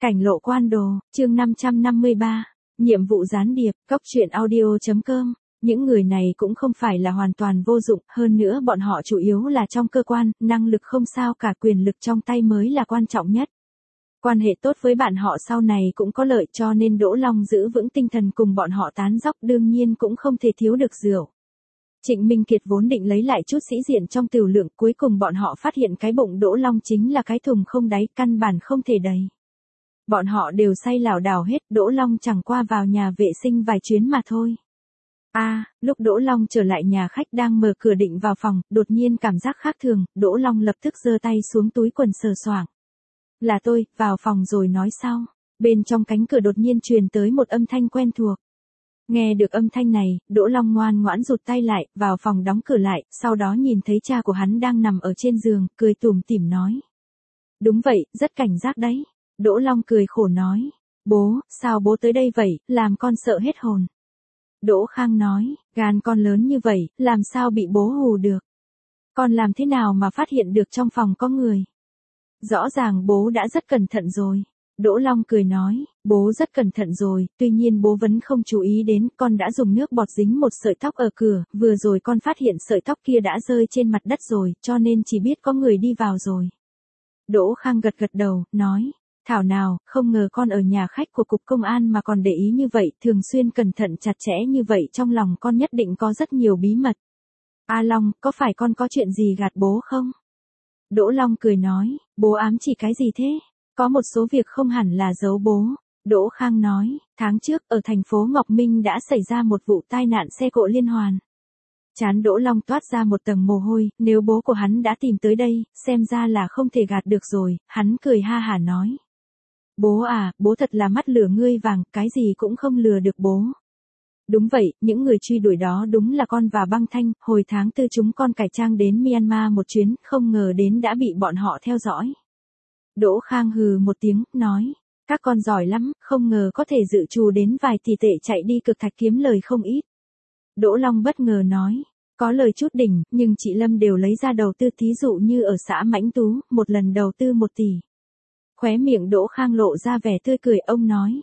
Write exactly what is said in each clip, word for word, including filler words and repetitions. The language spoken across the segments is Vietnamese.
Cảnh lộ quan đồ, chương năm trăm năm mươi ba, nhiệm vụ gián điệp, cóc truyện audio.com. Những người này cũng không phải là hoàn toàn vô dụng, hơn nữa bọn họ chủ yếu là trong cơ quan, năng lực không sao cả, quyền lực trong tay mới là quan trọng nhất. Quan hệ tốt với bạn họ sau này cũng có lợi, cho nên Đỗ Long giữ vững tinh thần cùng bọn họ tán dóc, đương nhiên cũng không thể thiếu được rượu. Trịnh Minh Kiệt vốn định lấy lại chút sĩ diện trong tiểu lượng, cuối cùng bọn họ phát hiện cái bụng Đỗ Long chính là cái thùng không đáy, căn bản không thể đầy. Bọn họ đều say lảo đảo hết, Đỗ Long chẳng qua vào nhà vệ sinh vài chuyến mà thôi. A, à, lúc Đỗ Long trở lại nhà khách đang mở cửa định vào phòng, đột nhiên cảm giác khác thường, Đỗ Long lập tức giơ tay xuống túi quần sờ soạng. Là tôi, vào phòng rồi nói sau. Bên trong cánh cửa đột nhiên truyền tới một âm thanh quen thuộc. Nghe được âm thanh này, Đỗ Long ngoan ngoãn rụt tay lại, vào phòng đóng cửa lại, sau đó nhìn thấy cha của hắn đang nằm ở trên giường, cười tủm tỉm nói. Đúng vậy, rất cảnh giác đấy. Đỗ Long cười khổ nói. Bố, sao bố tới đây vậy, làm con sợ hết hồn. Đỗ Khang nói, gan con lớn như vậy, làm sao bị bố hù được. Con làm thế nào mà phát hiện được trong phòng có người. Rõ ràng bố đã rất cẩn thận rồi. Đỗ Long cười nói, bố rất cẩn thận rồi, tuy nhiên bố vẫn không chú ý đến, con đã dùng nước bọt dính một sợi tóc ở cửa, vừa rồi con phát hiện sợi tóc kia đã rơi trên mặt đất rồi, cho nên chỉ biết có người đi vào rồi. Đỗ Khang gật gật đầu, nói, thảo nào, không ngờ con ở nhà khách của cục công an mà còn để ý như vậy, thường xuyên cẩn thận chặt chẽ như vậy, trong lòng con nhất định có rất nhiều bí mật. A Long, có phải con có chuyện gì gạt bố không? Đỗ Long cười nói, bố ám chỉ cái gì thế? Có một số việc không hẳn là giấu bố. Đỗ Khang nói, tháng trước ở thành phố Ngọc Minh đã xảy ra một vụ tai nạn xe cộ liên hoàn. Trán Đỗ Long toát ra một tầng mồ hôi, nếu bố của hắn đã tìm tới đây, xem ra là không thể gạt được rồi, hắn cười ha hả nói. Bố à, bố thật là mắt lửa ngươi vàng, cái gì cũng không lừa được bố. Đúng vậy, những người truy đuổi đó đúng là con và Băng Thanh, hồi tháng tư chúng con cải trang đến Myanmar một chuyến, không ngờ đến đã bị bọn họ theo dõi. Đỗ Khang hừ một tiếng, nói, các con giỏi lắm, không ngờ có thể dự trù đến vài tỷ tệ chạy đi cực thạch kiếm lời không ít. Đỗ Long bất ngờ nói, có lời chút đỉnh, nhưng chị Lâm đều lấy ra đầu tư, thí dụ như ở xã Mãnh Tú, một lần đầu tư một tỷ. Khóe miệng Đỗ Khang lộ ra vẻ tươi cười, ông nói.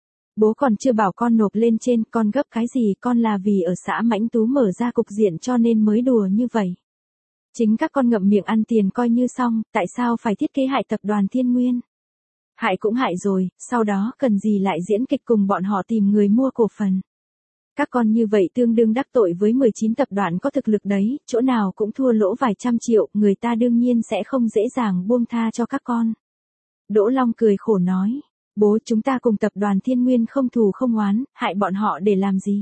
Bố còn chưa bảo con nộp lên trên, con gấp cái gì, con là vì ở xã Mãnh Tú mở ra cục diện cho nên mới đùa như vậy. Chính các con ngậm miệng ăn tiền coi như xong, tại sao phải thiết kế hại tập đoàn Thiên Nguyên? Hại cũng hại rồi, sau đó cần gì lại diễn kịch cùng bọn họ tìm người mua cổ phần. Các con như vậy tương đương đắc tội với mười chín tập đoàn có thực lực đấy, chỗ nào cũng thua lỗ vài trăm triệu, người ta đương nhiên sẽ không dễ dàng buông tha cho các con. Đỗ Long cười khổ nói, bố, chúng ta cùng tập đoàn Thiên Nguyên không thù không oán, hại bọn họ để làm gì?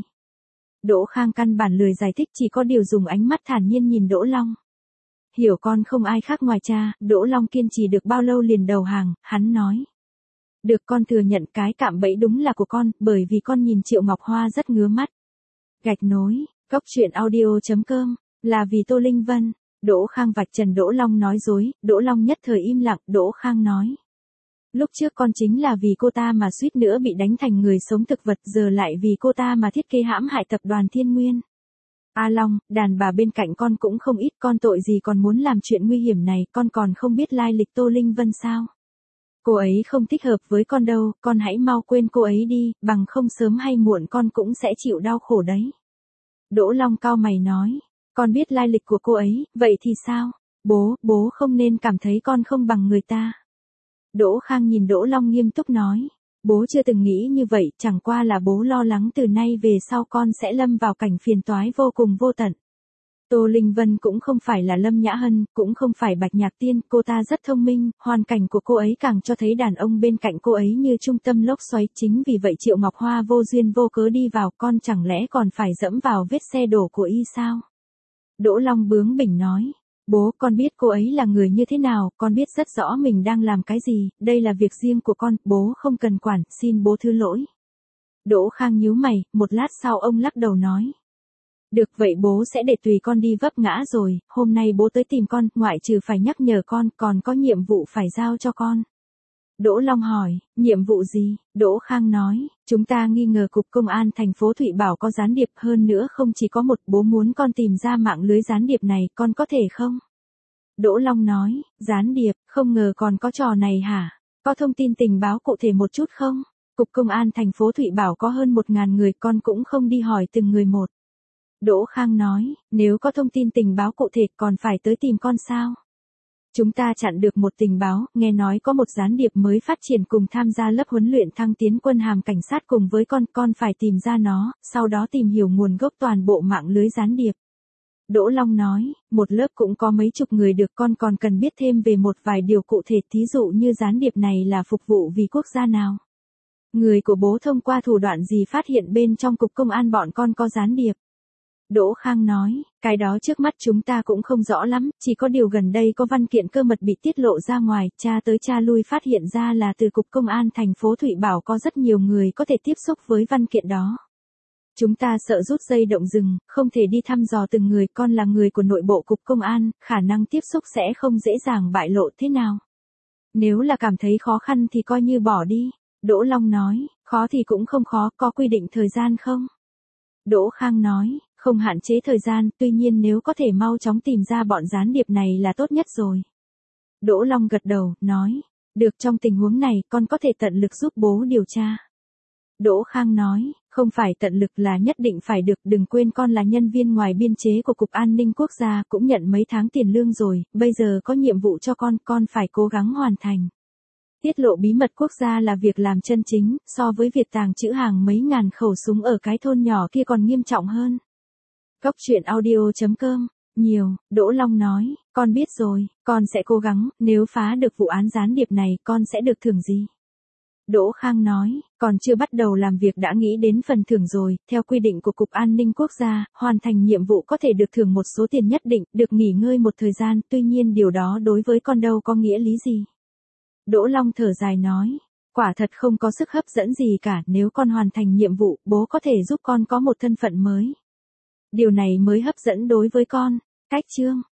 Đỗ Khang căn bản lười giải thích, chỉ có điều dùng ánh mắt thản nhiên nhìn Đỗ Long. Hiểu con không ai khác ngoài cha, Đỗ Long kiên trì được bao lâu liền đầu hàng, hắn nói. Được, con thừa nhận cái cạm bẫy đúng là của con, bởi vì con nhìn Triệu Ngọc Hoa rất ngứa mắt. Gạch nối, cóc truyện audio.com, là vì Tô Linh Vân. Đỗ Khang vạch trần Đỗ Long nói dối, Đỗ Long nhất thời im lặng, Đỗ Khang nói. Lúc trước con chính là vì cô ta mà suýt nữa bị đánh thành người sống thực vật, giờ lại vì cô ta mà thiết kế hãm hại tập đoàn Thiên Nguyên. A Long, đàn bà bên cạnh con cũng không ít, con tội gì còn muốn làm chuyện nguy hiểm này, con còn không biết lai lịch Tô Linh Vân sao? Cô ấy không thích hợp với con đâu, con hãy mau quên cô ấy đi, bằng không sớm hay muộn con cũng sẽ chịu đau khổ đấy. Đỗ Long cau mày nói, con biết lai lịch của cô ấy, vậy thì sao? Bố, bố không nên cảm thấy con không bằng người ta. Đỗ Khang nhìn Đỗ Long nghiêm túc nói, bố chưa từng nghĩ như vậy, chẳng qua là bố lo lắng từ nay về sau con sẽ lâm vào cảnh phiền toái vô cùng vô tận. Tô Linh Vân cũng không phải là Lâm Nhã Hân, cũng không phải Bạch Nhạc Tiên, cô ta rất thông minh, hoàn cảnh của cô ấy càng cho thấy đàn ông bên cạnh cô ấy như trung tâm lốc xoáy, chính vì vậy Triệu Ngọc Hoa vô duyên vô cớ đi vào, con chẳng lẽ còn phải dẫm vào vết xe đổ của y sao? Đỗ Long bướng bỉnh nói. Bố, con biết cô ấy là người như thế nào, con biết rất rõ mình đang làm cái gì, đây là việc riêng của con, bố không cần quản, xin bố thứ lỗi. Đỗ Khang nhíu mày, một lát sau ông lắc đầu nói. Được vậy bố sẽ để tùy con đi vấp ngã rồi, hôm nay bố tới tìm con, ngoại trừ phải nhắc nhở con, còn có nhiệm vụ phải giao cho con. Đỗ Long hỏi, nhiệm vụ gì? Đỗ Khang nói, chúng ta nghi ngờ cục công an thành phố Thụy Bảo có gián điệp, hơn nữa không chỉ có một, bố muốn con tìm ra mạng lưới gián điệp này, con có thể không? Đỗ Long nói, gián điệp, không ngờ còn có trò này hả? Có thông tin tình báo cụ thể một chút không? Cục Công an thành phố Thụy Bảo có hơn một ngàn người, con cũng không đi hỏi từng người một. Đỗ Khang nói, nếu có thông tin tình báo cụ thể còn phải tới tìm con sao? Chúng ta chặn được một tình báo, nghe nói có một gián điệp mới phát triển cùng tham gia lớp huấn luyện thăng tiến quân hàm cảnh sát cùng với con, con phải tìm ra nó, sau đó tìm hiểu nguồn gốc toàn bộ mạng lưới gián điệp. Đỗ Long nói, một lớp cũng có mấy chục người được, con còn cần biết thêm về một vài điều cụ thể, thí dụ như gián điệp này là phục vụ vì quốc gia nào. Người của bố thông qua thủ đoạn gì phát hiện bên trong cục công an bọn con có gián điệp. Đỗ Khang nói, cái đó trước mắt chúng ta cũng không rõ lắm, chỉ có điều gần đây có văn kiện cơ mật bị tiết lộ ra ngoài, tra tới tra lui phát hiện ra là từ cục công an thành phố Thụy Bảo có rất nhiều người có thể tiếp xúc với văn kiện đó. Chúng ta sợ rút dây động rừng, không thể đi thăm dò từng người, con là người của nội bộ cục công an, khả năng tiếp xúc sẽ không dễ dàng bại lộ thế nào. Nếu là cảm thấy khó khăn thì coi như bỏ đi. Đỗ Long nói, khó thì cũng không khó, có quy định thời gian không? Đỗ Khang nói, không hạn chế thời gian, tuy nhiên nếu có thể mau chóng tìm ra bọn gián điệp này là tốt nhất rồi. Đỗ Long gật đầu, nói, được, trong tình huống này con có thể tận lực giúp bố điều tra. Đỗ Khang nói, không phải tận lực là nhất định phải được, đừng quên con là nhân viên ngoài biên chế của Cục An ninh Quốc gia, cũng nhận mấy tháng tiền lương rồi, bây giờ có nhiệm vụ cho con, con phải cố gắng hoàn thành. Tiết lộ bí mật quốc gia là việc làm chân chính, so với việc tàng trữ hàng mấy ngàn khẩu súng ở cái thôn nhỏ kia còn nghiêm trọng hơn. Cóc truyện audio chấm com, nhiều, Đỗ Long nói, con biết rồi, con sẽ cố gắng, nếu phá được vụ án gián điệp này con sẽ được thưởng gì? Đỗ Khang nói, còn chưa bắt đầu làm việc đã nghĩ đến phần thưởng rồi, theo quy định của Cục An ninh Quốc gia, hoàn thành nhiệm vụ có thể được thưởng một số tiền nhất định, được nghỉ ngơi một thời gian, tuy nhiên điều đó đối với con đâu có nghĩa lý gì. Đỗ Long thở dài nói, quả thật không có sức hấp dẫn gì cả, nếu con hoàn thành nhiệm vụ, bố có thể giúp con có một thân phận mới. Điều này mới hấp dẫn đối với con. Cách chương